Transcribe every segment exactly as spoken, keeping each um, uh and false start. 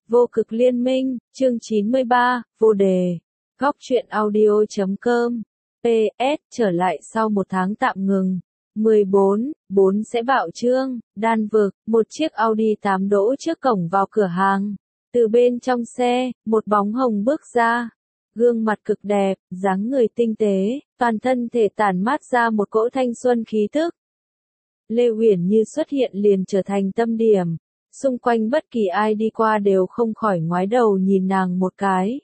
Vô cực liên minh, chương chín mươi ba, vô đề. Góc truyện audio.com. pê ét, trở lại sau một tháng tạm ngừng. mười bốn, bốn sẽ bạo trương, đan vực, một chiếc Audi tám đỗ trước cổng vào cửa hàng. Từ bên trong xe, một bóng hồng bước ra. Gương mặt cực đẹp, dáng người tinh tế, toàn thân thể tản mát ra một cỗ thanh xuân khí tức. Lê Uyển Như xuất hiện liền trở thành tâm điểm. Xung quanh bất kỳ ai đi qua đều không khỏi ngoái đầu nhìn nàng một cái.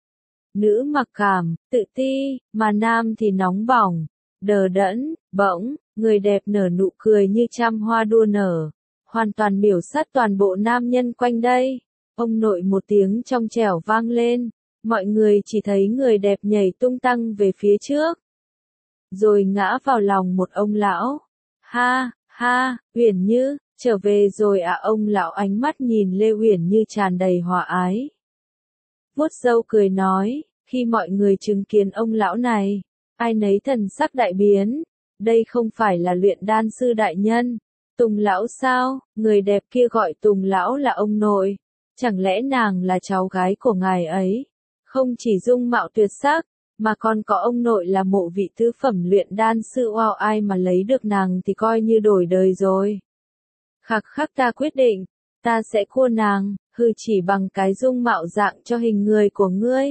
Nữ mặc cảm, tự ti, mà nam thì nóng bỏng, đờ đẫn, bỗng, người đẹp nở nụ cười như trăm hoa đua nở, hoàn toàn miểu sát toàn bộ nam nhân quanh đây. Ông nội một tiếng trong trẻo vang lên, mọi người chỉ thấy người đẹp nhảy tung tăng về phía trước, rồi ngã vào lòng một ông lão. Ha, ha, Uyển Như, trở về rồi à? Ông lão ánh mắt nhìn Lê Uyển Như tràn đầy hòa ái. Vuốt râu cười nói, khi mọi người chứng kiến ông lão này, ai nấy thần sắc đại biến, đây không phải là luyện đan sư đại nhân, Tùng lão sao? Người đẹp kia gọi Tùng lão là ông nội, chẳng lẽ nàng là cháu gái của ngài ấy? Không chỉ dung mạo tuyệt sắc, mà còn có ông nội là mộ vị tứ phẩm luyện đan sư. Wow, ai mà lấy được nàng thì coi như đổi đời rồi. Khắc khắc, ta quyết định, ta sẽ cua nàng, hừ, chỉ bằng cái dung mạo dạng cho hình người của ngươi.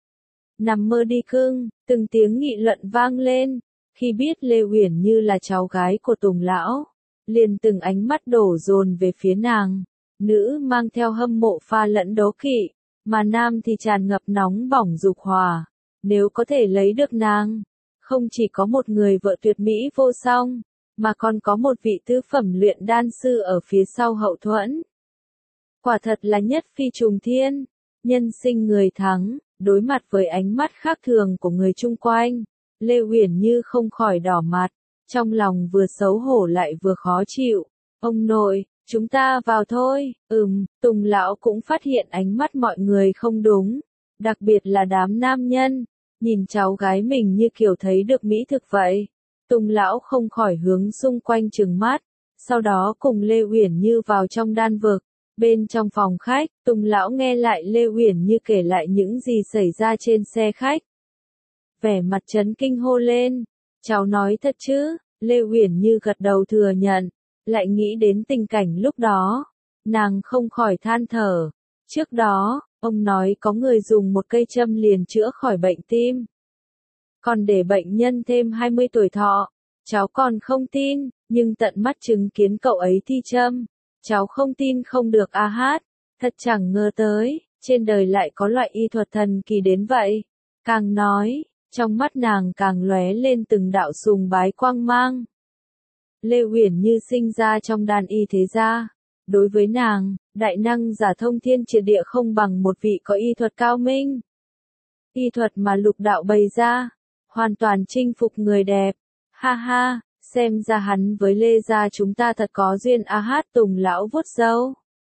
Nằm mơ đi cưng, từng tiếng nghị luận vang lên, khi biết Lê Uyển Như là cháu gái của Tùng lão, liền từng ánh mắt đổ dồn về phía nàng, nữ mang theo hâm mộ pha lẫn đố kỵ, mà nam thì tràn ngập nóng bỏng dục hòa. Nếu có thể lấy được nàng, không chỉ có một người vợ tuyệt mỹ vô song, mà còn có một vị tứ phẩm luyện đan sư ở phía sau hậu thuẫn. Quả thật là nhất phi trùng thiên, nhân sinh người thắng. Đối mặt với ánh mắt khác thường của người chung quanh, Lê Uyển Như không khỏi đỏ mặt, trong lòng vừa xấu hổ lại vừa khó chịu. Ông nội, chúng ta vào thôi. Ừm, Tùng lão cũng phát hiện ánh mắt mọi người không đúng, đặc biệt là đám nam nhân, nhìn cháu gái mình như kiểu thấy được mỹ thực vậy. Tùng lão không khỏi hướng xung quanh trừng mắt, sau đó cùng Lê Uyển Như vào trong đan vực. Bên trong phòng khách, Tùng lão nghe lại Lê Uyển Như kể lại những gì xảy ra trên xe khách. Vẻ mặt chấn kinh hô lên, cháu nói thật chứ? Lê Uyển Như gật đầu thừa nhận, lại nghĩ đến tình cảnh lúc đó, nàng không khỏi than thở. Trước đó, ông nói có người dùng một cây châm liền chữa khỏi bệnh tim, còn để bệnh nhân thêm hai mươi tuổi thọ. Cháu còn không tin, nhưng tận mắt chứng kiến cậu ấy thi châm, cháu không tin không được. A hát, thật chẳng ngờ tới, trên đời lại có loại y thuật thần kỳ đến vậy. Càng nói, trong mắt nàng càng lóe lên từng đạo sùng bái quang mang. Lê Uyển Như sinh ra trong đan y thế gia, đối với nàng, đại năng giả thông thiên triệt địa không bằng một vị có y thuật cao minh. Y thuật mà lục đạo bày ra, hoàn toàn chinh phục người đẹp. Ha ha, xem ra hắn với Lê gia chúng ta thật có duyên. A hát, Tùng lão vuốt râu.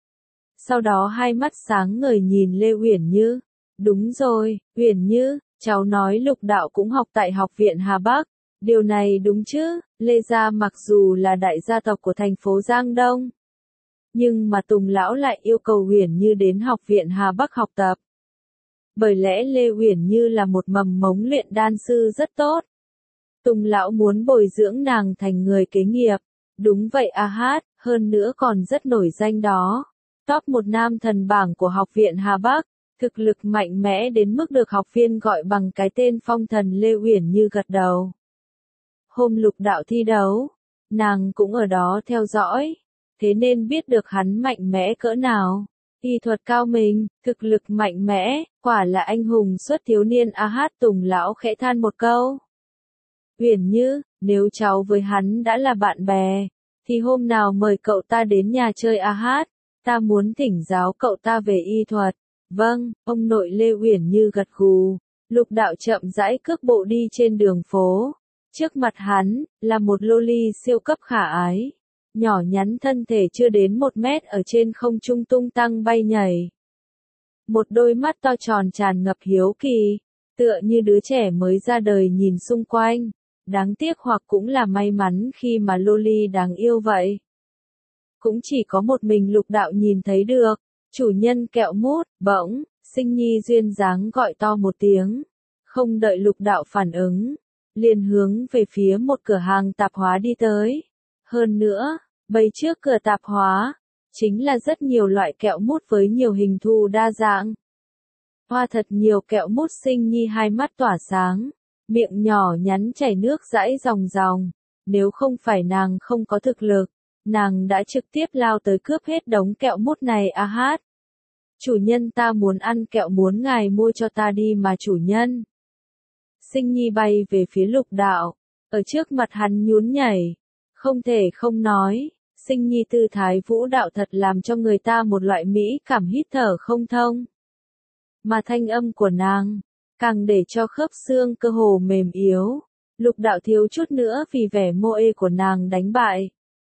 Sau đó hai mắt sáng ngời nhìn Lê Uyển Như. Đúng rồi, Uyển Như, cháu nói lục đạo cũng học tại học viện Hà Bắc. Điều này đúng chứ? Lê gia mặc dù là đại gia tộc của thành phố Giang Đông, nhưng mà Tùng lão lại yêu cầu Uyển Như đến học viện Hà Bắc học tập. Bởi lẽ Lê Uyển Như là một mầm mống luyện đan sư rất tốt. Tùng lão muốn bồi dưỡng nàng thành người kế nghiệp. Đúng vậy A hát, hơn nữa còn rất nổi danh đó. Top một nam thần bảng của học viện Hà Bắc, thực lực mạnh mẽ đến mức được học viên gọi bằng cái tên phong thần. Lê Uyển Như gật đầu. Hôm lục đạo thi đấu, nàng cũng ở đó theo dõi, thế nên biết được hắn mạnh mẽ cỡ nào. Y thuật cao minh, thực lực mạnh mẽ, quả là anh hùng xuất thiếu niên. A hát, Tùng lão khẽ than một câu. Uyển Như, nếu cháu với hắn đã là bạn bè, thì hôm nào mời cậu ta đến nhà chơi. A hát, ta muốn thỉnh giáo cậu ta về y thuật. Vâng, ông nội. Lê Uyển Như gật gù. Lục đạo chậm rãi cước bộ đi trên đường phố. Trước mặt hắn, là một loli siêu cấp khả ái. Nhỏ nhắn, thân thể chưa đến một mét, ở trên không trung tung tăng bay nhảy. Một đôi mắt to tròn tràn ngập hiếu kỳ, tựa như đứa trẻ mới ra đời nhìn xung quanh. Đáng tiếc hoặc cũng là may mắn khi mà loli đáng yêu vậy, cũng chỉ có một mình lục đạo nhìn thấy được. Chủ nhân kẹo mút, bỗng, Sinh Nhi duyên dáng gọi to một tiếng. Không đợi Lục Đạo phản ứng, liền hướng về phía một cửa hàng tạp hóa đi tới. Hơn nữa, bày trước cửa tạp hóa, chính là rất nhiều loại kẹo mút với nhiều hình thù đa dạng. Hoa thật nhiều kẹo mút. Sinh Nhi hai mắt tỏa sáng, miệng nhỏ nhắn chảy nước dãi ròng ròng. Nếu không phải nàng không có thực lực, nàng đã trực tiếp lao tới cướp hết đống kẹo mút này. A hát. Chủ nhân, ta muốn ăn kẹo, muốn ngài mua cho ta đi mà chủ nhân. Sinh Nhi bay về phía Lục Đạo, ở trước mặt hắn nhún nhảy. Không thể không nói, Sinh Nhi tư thái vũ đạo thật làm cho người ta một loại mỹ cảm hít thở không thông. Mà thanh âm của nàng, càng để cho khớp xương cơ hồ mềm yếu. Lục Đạo thiếu chút nữa vì vẻ mô ê của nàng đánh bại.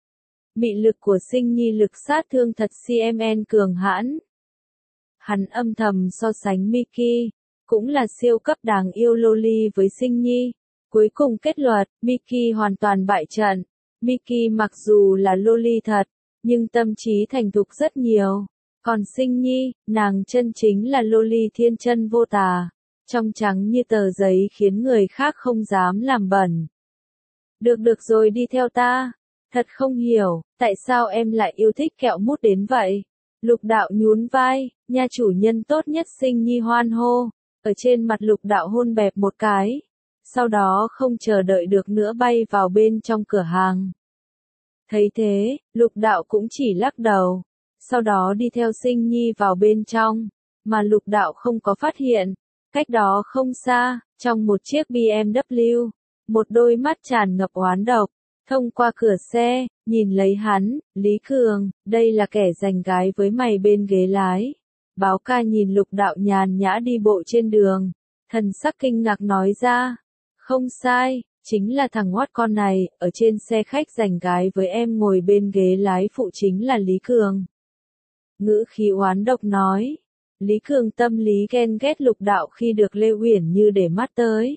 Mị lực của Sinh Nhi lực sát thương thật cm cường hãn. Hắn âm thầm so sánh Mickey, cũng là siêu cấp đáng yêu loli với Sinh Nhi. Cuối cùng kết luận, Mickey hoàn toàn bại trận. Mickey mặc dù là loli thật, nhưng tâm trí thành thục rất nhiều. Còn Sinh Nhi, nàng chân chính là loli thiên chân vô tà, trong trắng như tờ giấy khiến người khác không dám làm bẩn. Được được rồi, đi theo ta. Thật không hiểu, tại sao em lại yêu thích kẹo mút đến vậy? Lục Đạo nhún vai, nha chủ nhân tốt nhất. Sinh Nhi hoan hô, ở trên mặt Lục Đạo hôn bẹp một cái. Sau đó không chờ đợi được nữa bay vào bên trong cửa hàng. Thấy thế, Lục Đạo cũng chỉ lắc đầu. Sau đó đi theo Sinh Nhi vào bên trong, mà Lục Đạo không có phát hiện. Cách đó không xa, trong một chiếc bê em vê, một đôi mắt tràn ngập oán độc, thông qua cửa xe, nhìn lấy hắn. Lý Cường, đây là kẻ giành gái với mày bên ghế lái. Báo ca nhìn Lục Đạo nhàn nhã đi bộ trên đường, thần sắc kinh ngạc nói ra. Không sai, chính là thằng ngoát con này, ở trên xe khách giành gái với em, ngồi bên ghế lái phụ chính là Lý Cường. Ngữ khí oán độc nói. Lý Cường tâm lý ghen ghét Lục Đạo khi được Lê Uyển Như để mắt tới.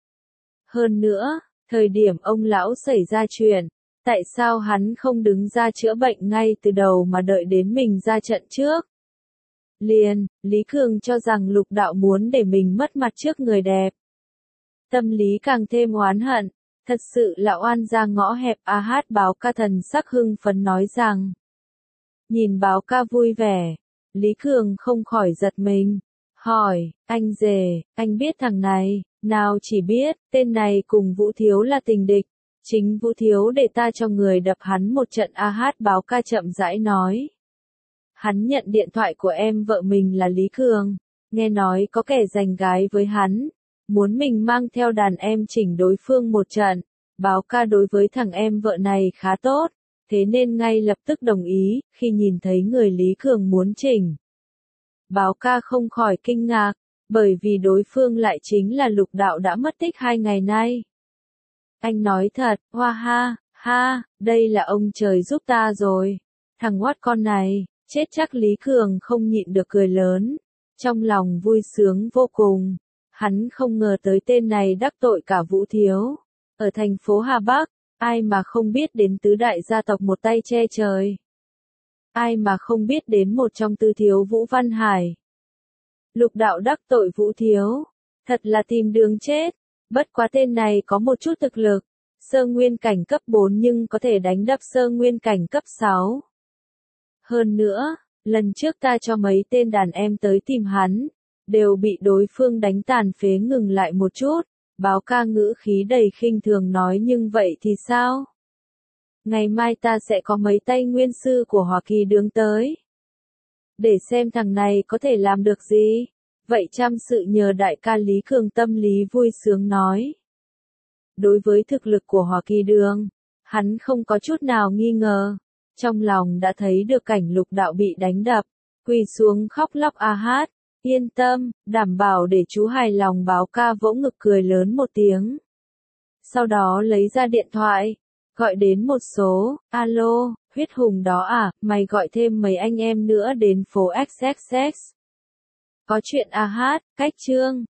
Hơn nữa, thời điểm ông lão xảy ra chuyện, tại sao hắn không đứng ra chữa bệnh ngay từ đầu mà đợi đến mình ra trận trước? Liền, Lý Cường cho rằng Lục Đạo muốn để mình mất mặt trước người đẹp. Tâm lý càng thêm oán hận, thật sự là oan ra ngõ hẹp. A hát. Báo ca thần sắc hưng phấn nói rằng. Nhìn báo ca vui vẻ, Lý Cường không khỏi giật mình. Hỏi, anh rể, anh biết thằng này? Nào chỉ biết, tên này cùng Vũ Thiếu là tình địch. Chính Vũ Thiếu để ta cho người đập hắn một trận. A hát. Báo ca chậm rãi nói. Hắn nhận điện thoại của em vợ mình là Lý Cường, nghe nói có kẻ giành gái với hắn, muốn mình mang theo đàn em chỉnh đối phương một trận. Báo ca đối với thằng em vợ này khá tốt, thế nên ngay lập tức đồng ý. Khi nhìn thấy người Lý Cường muốn chỉnh, báo ca không khỏi kinh ngạc, bởi vì đối phương lại chính là Lục Đạo đã mất tích hai ngày nay. Anh nói thật, hoa ha, ha, đây là ông trời giúp ta rồi. Thằng ngoát con này, chết chắc. Lý Cường không nhịn được cười lớn, trong lòng vui sướng vô cùng. Hắn không ngờ tới tên này đắc tội cả Vũ Thiếu. Ở thành phố Hà Bắc, ai mà không biết đến tứ đại gia tộc một tay che trời. Ai mà không biết đến một trong tứ thiếu Vũ Văn Hải. Lục Đạo đắc tội Vũ Thiếu, thật là tìm đường chết. Bất quá tên này có một chút thực lực, sơ nguyên cảnh cấp bốn nhưng có thể đánh đập sơ nguyên cảnh cấp sáu. Hơn nữa, lần trước ta cho mấy tên đàn em tới tìm hắn, đều bị đối phương đánh tàn phế. Ngừng lại một chút, báo ca ngữ khí đầy khinh thường nói. Nhưng vậy thì sao? Ngày mai ta sẽ có mấy tay nguyên sư của Hoa Kỳ đứng tới, để xem thằng này có thể làm được gì. Vậy trăm sự nhờ đại ca. Lý Cường tâm lý vui sướng nói. Đối với thực lực của Hoa Kỳ Đường, hắn không có chút nào nghi ngờ. Trong lòng đã thấy được cảnh Lục Đạo bị đánh đập, quỳ xuống khóc lóc. A hát, yên tâm, đảm bảo để chú hài lòng. Báo ca vỗ ngực cười lớn một tiếng. Sau đó lấy ra điện thoại, gọi đến một số. Alo, Huyết Hùng đó à, mày gọi thêm mấy anh em nữa đến phố ích ích ích. Có chuyện. A hát, cách chương.